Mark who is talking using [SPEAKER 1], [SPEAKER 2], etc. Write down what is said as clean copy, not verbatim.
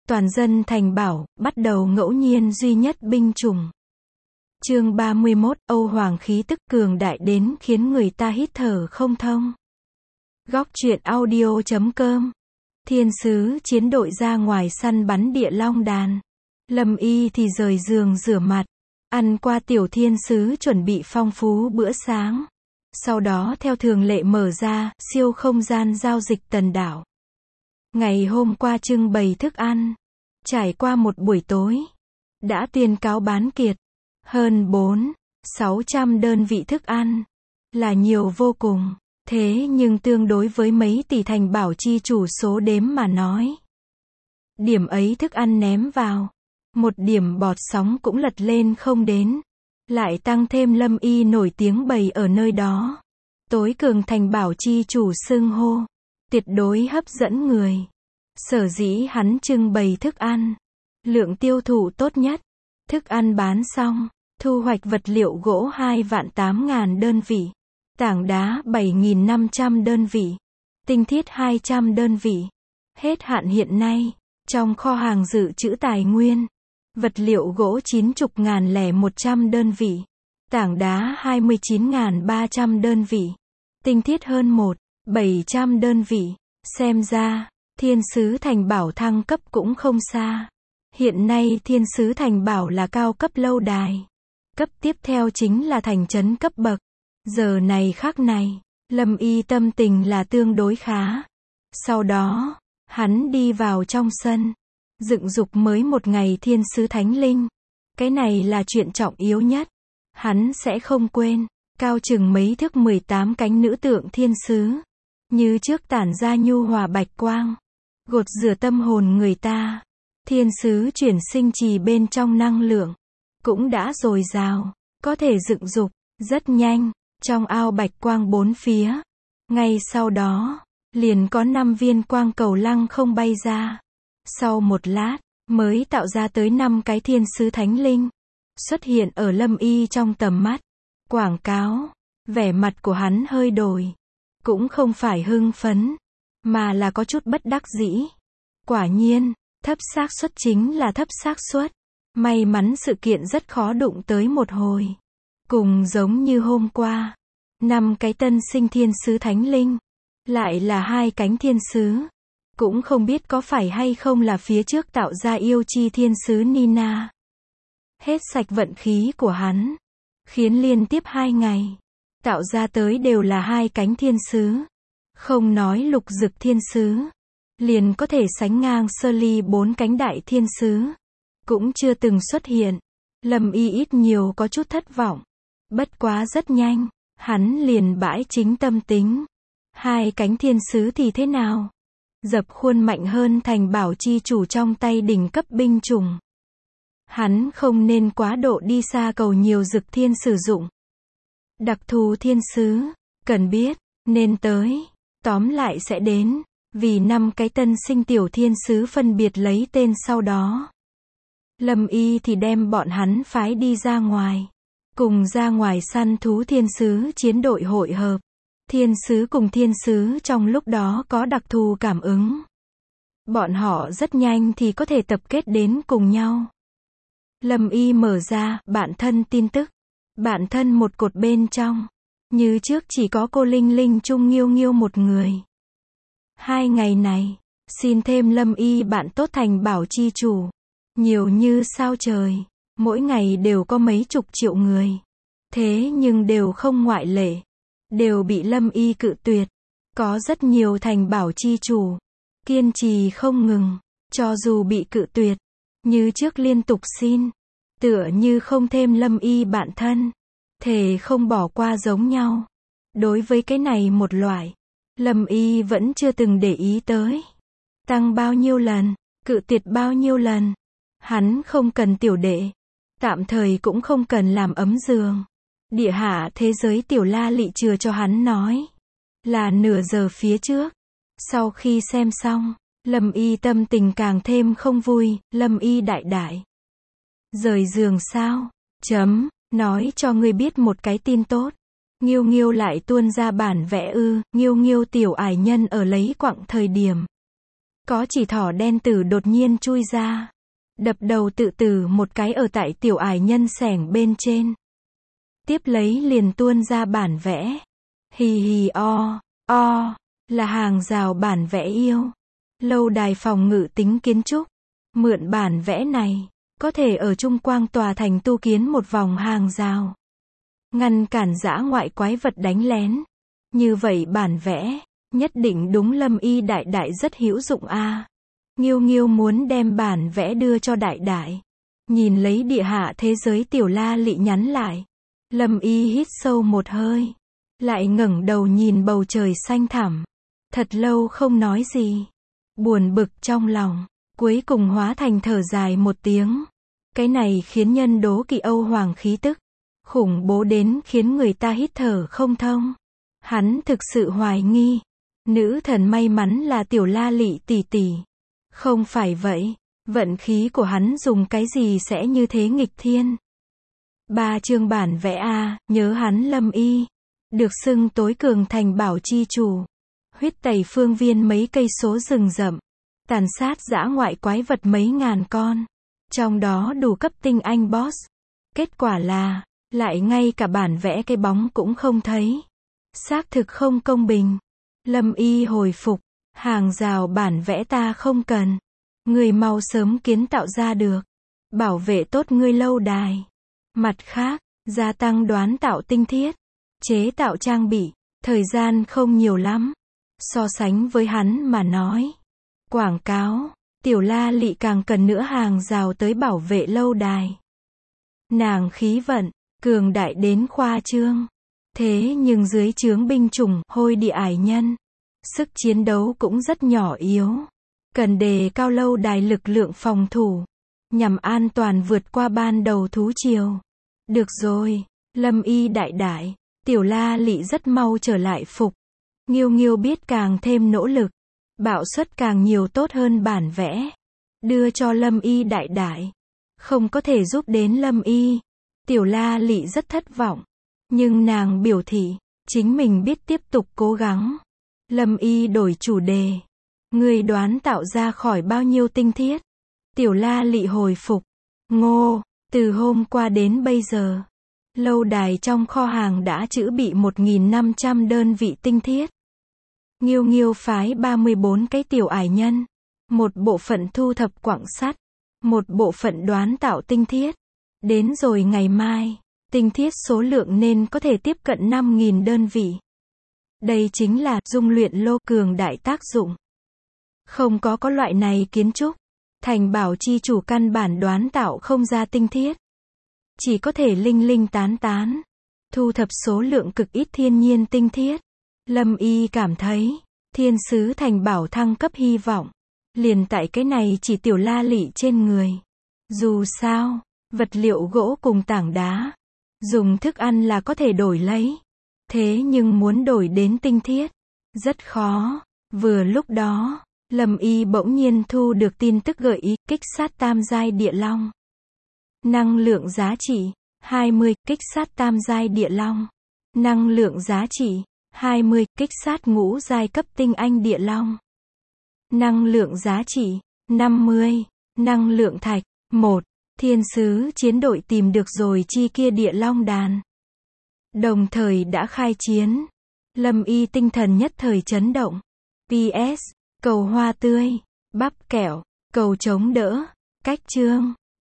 [SPEAKER 1] Toàn dân thành bảo, bắt đầu ngẫu nhiên duy nhất binh chủng. Chương 31, Âu Hoàng khí tức cường đại đến khiến người ta hít thở không thông. Góc truyện audio.com. Thiên sứ chiến đội ra ngoài săn bắn địa long đàn. Lâm Y thì rời giường rửa mặt, ăn qua tiểu thiên sứ chuẩn bị phong phú bữa sáng. Sau đó theo thường lệ mở ra siêu không gian giao dịch tần đảo. Ngày hôm qua trưng bày thức ăn. Trải qua một buổi tối, đã tuyên cáo bán kiệt. Hơn 400-600 đơn vị thức ăn. Là nhiều vô cùng. Thế nhưng tương đối với mấy tỷ thành bảo chi chủ số đếm mà nói. Điểm ấy thức ăn ném vào. Một điểm bọt sóng cũng lật lên không đến. Lại tăng thêm Lâm Y nổi tiếng bày ở nơi đó. Tối cường thành bảo chi chủ xưng hô. Tuyệt đối hấp dẫn người. Sở dĩ hắn trưng bày thức ăn. Lượng tiêu thụ tốt nhất. Thức ăn bán xong. Thu hoạch vật liệu gỗ 2.800.000 đơn vị. Tảng đá 7.500 đơn vị. Tinh thiết 200 đơn vị. Hết hạn hiện nay. Trong kho hàng dự trữ tài nguyên. Vật liệu gỗ 90.100 đơn vị. Tảng đá 29.300 đơn vị. Tinh thiết hơn 1.700 đơn vị. Xem ra, thiên sứ thành bảo thăng cấp cũng không xa. Hiện nay thiên sứ thành bảo là cao cấp lâu đài. Cấp tiếp theo chính là thành trấn cấp bậc. Giờ này khắc này, Lâm Y tâm tình là tương đối khá. Sau đó, hắn đi vào trong sân. Dựng dục mới một ngày thiên sứ thánh linh. Cái này là chuyện trọng yếu nhất. Hắn sẽ không quên. Cao chừng mấy thước 18 cánh nữ tượng thiên sứ. Như trước tản ra nhu hòa bạch quang. Gột rửa tâm hồn người ta. Thiên sứ chuyển sinh trì bên trong năng lượng. Cũng đã dồi dào. Có thể dựng dục. Rất nhanh. Trong ao bạch quang bốn phía. Ngay sau đó. Liền có 5 viên quang cầu lăng không bay ra. Sau một lát. Mới tạo ra tới 5 cái thiên sứ thánh linh. Xuất hiện ở Lâm Y trong tầm mắt. Quảng cáo. Vẻ mặt của hắn hơi đổi. Cũng không phải hưng phấn. Mà là có chút bất đắc dĩ. Quả nhiên. Thấp xác suất chính là thấp xác suất. May mắn sự kiện rất khó đụng tới một hồi. Cùng giống như hôm qua. 5 cái tân sinh thiên sứ thánh linh. Lại là 2 cánh thiên sứ. Cũng không biết có phải hay không là phía trước tạo ra yêu chi thiên sứ Nina. Hết sạch vận khí của hắn. Khiến liên tiếp 2 ngày. Tạo ra tới đều là 2 cánh thiên sứ. Không nói lục dực thiên sứ. Liền có thể sánh ngang sơ ly 4 cánh đại thiên sứ. Cũng chưa từng xuất hiện. Lâm Y ít nhiều có chút thất vọng. Bất quá rất nhanh. Hắn liền bãi chính tâm tính. 2 cánh thiên sứ thì thế nào? Dập khuôn mạnh hơn thành bảo chi chủ trong tay đỉnh cấp binh chủng. Hắn không nên quá độ đi xa cầu nhiều dực thiên sử dụng. Đặc thù thiên sứ. Cần biết. Nên tới. Tóm lại sẽ đến. Vì 5 cái tân sinh tiểu thiên sứ phân biệt lấy tên sau đó. Lâm Y thì đem bọn hắn phái đi ra ngoài. Cùng ra ngoài săn thú thiên sứ chiến đội hội hợp. Thiên sứ cùng thiên sứ trong lúc đó có đặc thù cảm ứng. Bọn họ rất nhanh thì có thể tập kết đến cùng nhau. Lâm Y mở ra bản thân tin tức. Bản thân một cột bên trong. Như trước chỉ có cô Linh Linh Trung Nghiêu Nghiêu một người. 2 ngày này, xin thêm Lâm Y bạn tốt thành bảo chi chủ. Nhiều như sao trời. Mỗi ngày đều có mấy chục triệu người. Thế nhưng đều không ngoại lệ. Đều bị Lâm Y cự tuyệt. Có rất nhiều thành bảo chi chủ. Kiên trì không ngừng. Cho dù bị cự tuyệt. Như trước liên tục xin. Tựa như không thêm Lâm Y bạn thân. Thề không bỏ qua giống nhau. Đối với cái này một loại. Lâm Y vẫn chưa từng để ý tới. Tăng bao nhiêu lần. Cự tuyệt bao nhiêu lần. Hắn không cần tiểu đệ. Tạm thời cũng không cần làm ấm giường. Địa hạ thế giới tiểu la lị chừa cho hắn nói. Là nửa giờ phía trước. Sau khi xem xong. Lâm Y tâm tình càng thêm không vui. Lâm Y đại đại. Rời giường sao? Nói cho ngươi biết một cái tin tốt. Nghiêu Nghiêu lại tuôn ra bản vẽ Nghiêu Nghiêu tiểu ải nhân ở lấy quặng thời điểm. có chỉ thỏ đen tử đột nhiên chui ra, đập đầu tự tử một cái ở tại tiểu ải nhân xẻng bên trên. Tiếp lấy liền tuôn ra bản vẽ. Hì hì o, là hàng rào bản vẽ yêu. Lâu đài phòng ngự tính kiến trúc. Mượn bản vẽ này, có thể ở Trung Quang tòa thành tu kiến một vòng hàng rào. Ngăn cản dã ngoại quái vật đánh lén. Như vậy bản vẽ, nhất định đúng Lâm Y đại đại rất hữu dụng a. Nghiêu Nghiêu muốn đem bản vẽ đưa cho đại đại. Nhìn lấy địa hạ thế giới Tiểu La Lị nhắn lại. Lâm Y hít sâu một hơi. Lại ngẩng đầu nhìn bầu trời xanh thẳm. Thật lâu không nói gì. Buồn bực trong lòng. Cuối cùng hóa thành thở dài một tiếng. Cái này khiến nhân đố kỵ Âu Hoàng khí tức. Khủng bố đến khiến người ta hít thở không thông. Hắn thực sự hoài nghi. Nữ thần may mắn là Tiểu La Lị tỷ tỷ. Không phải vậy. Vận khí của hắn dùng cái gì sẽ như thế nghịch thiên. 3 chương bản vẽ a, nhớ hắn Lâm Y. Được xưng tối cường thành bảo chi chủ. Huyết tẩy phương viên mấy cây số rừng rậm. Tàn sát dã ngoại quái vật mấy ngàn con. Trong đó đủ cấp tinh anh boss. Kết quả là, lại ngay cả bản vẽ cái bóng cũng không thấy. Xác thực không công bình. Lâm Y hồi phục. Hàng rào bản vẽ ta không cần. Người mau sớm kiến tạo ra được. Bảo vệ tốt ngươi lâu đài. Mặt khác, gia tăng đoán tạo tinh thiết. Chế tạo trang bị. Thời gian không nhiều lắm. So sánh với hắn mà nói. Quảng cáo. Tiểu La Lị càng cần nữa hàng rào tới bảo vệ lâu đài. Nàng khí vận. Cường đại đến khoa trương. Thế nhưng dưới trướng binh chủng hôi địa ải nhân. Sức chiến đấu cũng rất nhỏ yếu. Cần đề cao lâu đài lực lượng phòng thủ. Nhằm an toàn vượt qua ban đầu thú triều. Được rồi. Lâm Y đại đại. Tiểu La Lị rất mau trở lại phục. Nghiêu Nghiêu biết càng thêm nỗ lực. Bạo suất càng nhiều tốt hơn bản vẽ. Đưa cho Lâm Y đại đại. Không có thể giúp đến Lâm Y. Tiểu La Lị rất thất vọng. Nhưng nàng biểu thị. Chính mình biết tiếp tục cố gắng. Lâm Y đổi chủ đề. Người đoán tạo ra khỏi bao nhiêu tinh thiết? Tiểu La Lị hồi phục. Ngô, từ hôm qua đến bây giờ. Lâu đài trong kho hàng đã trữ bị 1.500 đơn vị tinh thiết. Nghiêu Nghiêu phái 34 cái tiểu ải nhân. Một bộ phận thu thập quặng sắt. Một bộ phận đoán tạo tinh thiết. Đến rồi ngày mai, tinh thiết số lượng nên có thể tiếp cận 5.000 đơn vị. Đây chính là dung luyện lô cường đại tác dụng. Không có loại này kiến trúc. Thành bảo chi chủ căn bản đoán tạo không ra tinh thiết. Chỉ có thể linh linh tán tán. Thu thập số lượng cực ít thiên nhiên tinh thiết. Lâm Y cảm thấy, thiên sứ thành bảo thăng cấp hy vọng. Liền tại cái này chỉ Tiểu La Lị trên người. Dù sao, vật liệu gỗ cùng tảng đá. Dùng thức ăn là có thể đổi lấy. Thế nhưng muốn đổi đến tinh thiết. Rất khó. Vừa lúc đó, Lâm Y bỗng nhiên thu được tin tức gợi ý kích sát tam giai địa long. Năng lượng giá trị 20, kích sát tam giai địa long. Năng lượng giá trị 20, kích sát ngũ giai cấp tinh anh địa long. Năng lượng giá trị 50, năng lượng thạch 1. Thiên sứ chiến đội tìm được rồi chi kia địa long đàn. Đồng thời đã khai chiến. Lâm Y tinh thần nhất thời chấn động. PS, cầu hoa tươi, bắp kẹo, cầu chống đỡ, cách chương.